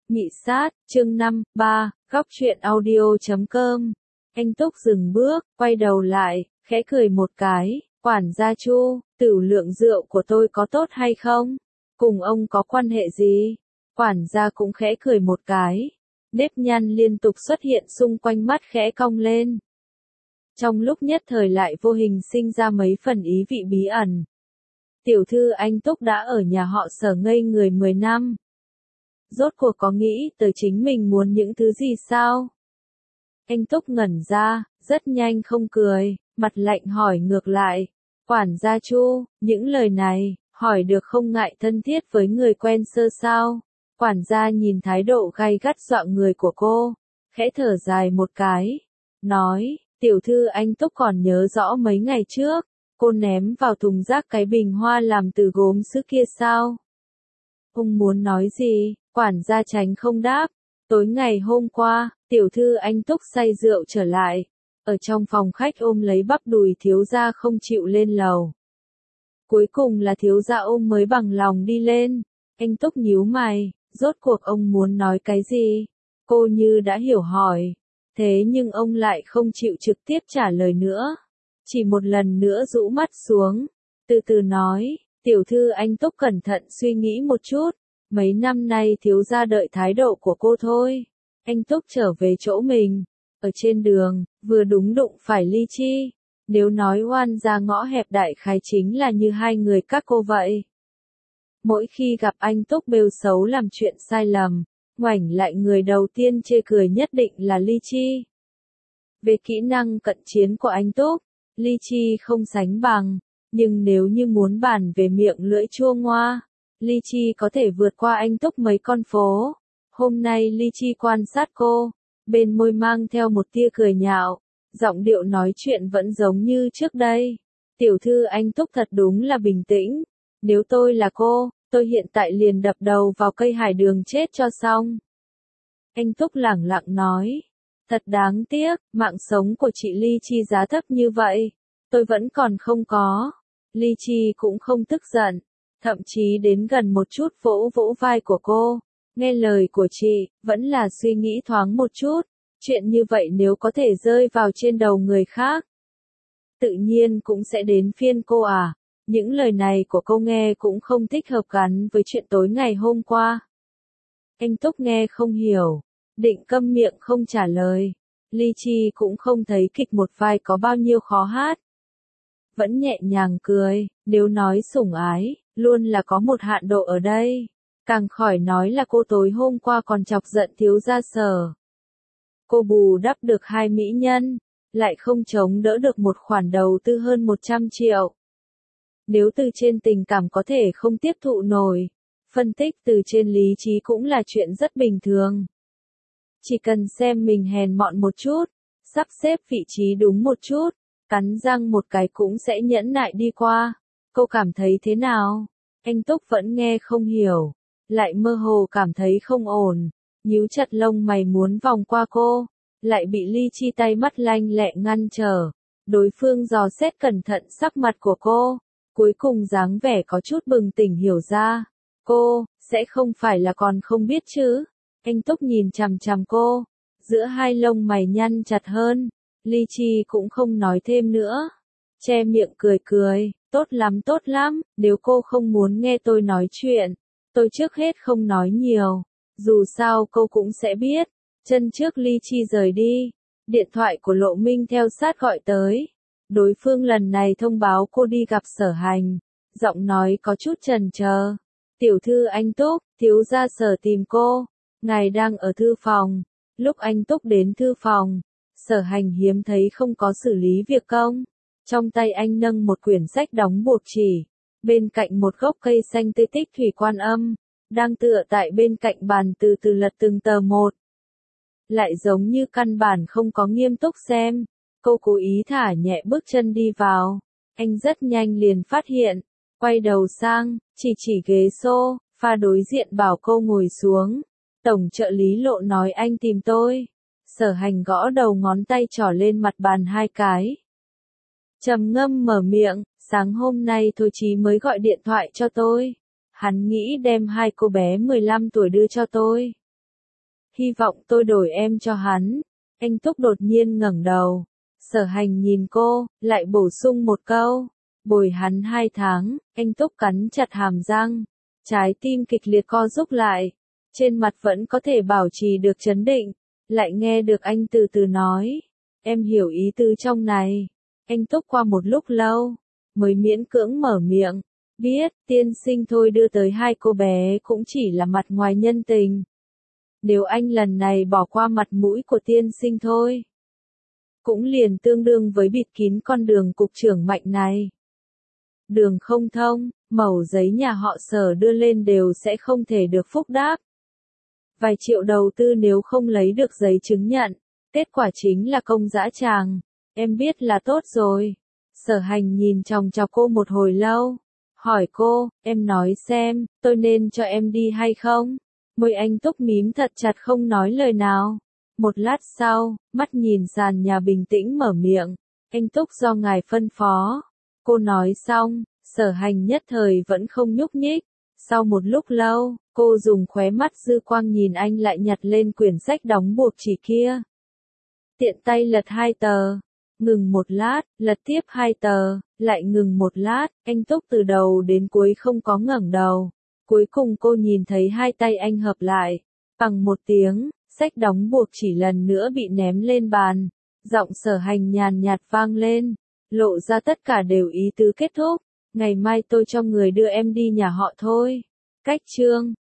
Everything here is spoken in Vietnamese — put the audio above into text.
Nhị sát, chương 5, 3, góc truyện audio.com. Anh Túc dừng bước, quay đầu lại, khẽ cười một cái, quản gia Chu, tửu lượng rượu của tôi có tốt hay không? Cùng ông có quan hệ gì? Quản gia cũng khẽ cười một cái, nếp nhăn liên tục xuất hiện xung quanh mắt khẽ cong lên. Trong lúc nhất thời lại vô hình sinh ra mấy phần ý vị bí ẩn. Tiểu thư anh Túc đã ở nhà họ Sở ngây người 10 năm. Rốt cuộc có nghĩ tới chính mình muốn những thứ gì sao? Anh Túc ngẩn ra, rất nhanh không cười, mặt lạnh hỏi ngược lại. Quản gia Chu, những lời này, hỏi được không ngại thân thiết với người quen sơ sao? Quản gia nhìn thái độ gay gắt dọa người của cô, khẽ thở dài một cái, nói, tiểu thư anh Túc còn nhớ rõ mấy ngày trước, cô ném vào thùng rác cái bình hoa làm từ gốm sứ kia sao? Ông muốn nói gì? Quản gia tránh không đáp. Tối ngày hôm qua, tiểu thư anh Túc say rượu trở lại, ở trong phòng khách ôm lấy bắp đùi thiếu gia không chịu lên lầu. Cuối cùng là thiếu gia ôm mới bằng lòng đi lên. Anh Túc nhíu mày, rốt cuộc ông muốn nói cái gì? Cô như đã hiểu hỏi. Thế nhưng ông lại không chịu trực tiếp trả lời nữa. Chỉ một lần nữa rũ mắt xuống, từ từ nói, tiểu thư anh Túc cẩn thận suy nghĩ một chút. Mấy năm nay thiếu gia đợi thái độ của cô thôi. Anh Túc trở về chỗ mình. Ở trên đường, vừa đúng đụng phải Ly Chi. Nếu nói oan ra ngõ hẹp đại khái chính là như hai người các cô vậy. Mỗi khi gặp anh Túc bêu xấu làm chuyện sai lầm, ngoảnh lại người đầu tiên chê cười nhất định là Ly Chi. Về kỹ năng cận chiến của anh Túc, Ly Chi không sánh bằng. Nhưng nếu như muốn bàn về miệng lưỡi chua ngoa, Ly Chi có thể vượt qua anh Túc mấy con phố. Hôm nay Ly Chi quan sát cô, bên môi mang theo một tia cười nhạo, giọng điệu nói chuyện vẫn giống như trước đây. Tiểu thư anh Túc thật đúng là bình tĩnh. Nếu tôi là cô, tôi hiện tại liền đập đầu vào cây hải đường chết cho xong. Anh Túc lẳng lặng nói. Thật đáng tiếc, mạng sống của chị Ly Chi giá thấp như vậy. Tôi vẫn còn không có. Ly Chi cũng không tức giận. Thậm chí đến gần một chút vỗ vỗ vai của cô. Nghe lời của chị, vẫn là suy nghĩ thoáng một chút. Chuyện như vậy nếu có thể rơi vào trên đầu người khác, tự nhiên cũng sẽ đến phiên cô à. Những lời này của cô nghe cũng không thích hợp gắn với chuyện tối ngày hôm qua. Anh Túc nghe không hiểu, định câm miệng không trả lời. Ly Chi cũng không thấy kịch một vai có bao nhiêu khó hát. Vẫn nhẹ nhàng cười, nếu nói sủng ái, luôn là có một hạn độ ở đây. Càng khỏi nói là cô tối hôm qua còn chọc giận thiếu gia Sở. Cô bù đắp được hai mỹ nhân, lại không chống đỡ được một khoản đầu tư hơn 100 triệu. Nếu từ trên tình cảm có thể không tiếp thụ nổi, phân tích từ trên lý trí cũng là chuyện rất bình thường. Chỉ cần xem mình hèn mọn một chút, sắp xếp vị trí đúng một chút, cắn răng một cái cũng sẽ nhẫn nại đi qua. Cô cảm thấy thế nào? Anh Túc vẫn nghe không hiểu, lại mơ hồ cảm thấy không ổn, nhíu chặt lông mày muốn vòng qua cô, lại bị Ly Chi tay mắt lanh lẹ ngăn trở. Đối phương dò xét cẩn thận sắc mặt của cô, cuối cùng dáng vẻ có chút bừng tỉnh hiểu ra. Cô, sẽ không phải là còn không biết chứ? Anh Túc nhìn chằm chằm cô, giữa hai lông mày nhăn chặt hơn. Ly Chi cũng không nói thêm nữa, che miệng cười cười, tốt lắm, nếu cô không muốn nghe tôi nói chuyện, tôi trước hết không nói nhiều, dù sao cô cũng sẽ biết. Chân trước Ly Chi rời đi, điện thoại của Lộ Minh theo sát gọi tới. Đối phương lần này thông báo cô đi gặp Sở Hành, giọng nói có chút chần chờ. Tiểu thư anh Túc, thiếu gia Sở tìm cô, ngài đang ở thư phòng. Lúc anh Túc đến thư phòng, Sở Hành hiếm thấy không có xử lý việc công. Trong tay anh nâng một quyển sách đóng buộc chỉ, bên cạnh một gốc cây xanh tươi tích thủy quan âm, đang tựa tại bên cạnh bàn từ từ lật từng tờ một. Lại giống như căn bản không có nghiêm túc xem. Cô cố ý thả nhẹ bước chân đi vào. Anh rất nhanh liền phát hiện, quay đầu sang, chỉ ghế pha đối diện bảo cô ngồi xuống. Tổng trợ lý Lộ nói anh tìm tôi. Sở Hành gõ đầu ngón tay trỏ lên mặt bàn hai cái. Trầm ngâm mở miệng, sáng hôm nay Thôi Chí mới gọi điện thoại cho tôi. Hắn nghĩ đem hai cô bé 15 tuổi đưa cho tôi. hy vọng tôi đổi em cho hắn. Anh Túc đột nhiên ngẩng đầu. Sở Hành nhìn cô, lại bổ sung một câu. Bồi hắn 2 tháng, anh Túc cắn chặt hàm răng. Trái tim kịch liệt co rúm lại. Trên mặt vẫn có thể bảo trì được trấn định. Lại nghe được anh từ từ nói. Em hiểu ý tứ trong này. Anh Túc qua một lúc lâu, mới miễn cưỡng mở miệng. Biết, tiên sinh thôi đưa tới 2 cô bé cũng chỉ là mặt ngoài nhân tình. Nếu anh lần này bỏ qua mặt mũi của tiên sinh thôi, cũng liền tương đương với bịt kín con đường cục trưởng Mạnh này. Đường không thông, mẩu giấy nhà họ Sở đưa lên đều sẽ không thể được phúc đáp. Vài triệu đầu tư nếu không lấy được giấy chứng nhận, kết quả chính là công dã tràng. Em biết là tốt rồi. Sở Hành nhìn chòng chọc cô một hồi lâu. Hỏi cô, em nói xem, tôi nên cho em đi hay không? Môi anh Túc mím thật chặt không nói lời nào. Một lát sau, mắt nhìn sàn nhà bình tĩnh mở miệng. Anh Túc do ngài phân phó. Cô nói xong, Sở Hành nhất thời vẫn không nhúc nhích. Sau một lúc lâu, cô dùng khóe mắt dư quang nhìn anh lại nhặt lên quyển sách đóng buộc chỉ kia. Tiện tay lật 2 tờ. Ngừng một lát, lật tiếp 2 tờ, lại ngừng một lát, anh Túc từ đầu đến cuối không có ngẩng đầu. Cuối cùng cô nhìn thấy 2 tay anh hợp lại. Bằng một tiếng, sách đóng buộc chỉ lần nữa bị ném lên bàn. Giọng Sở Hành nhàn nhạt vang lên, lộ ra tất cả đều ý tứ kết thúc. Ngày mai tôi cho người đưa em đi nhà họ thôi. Cách chương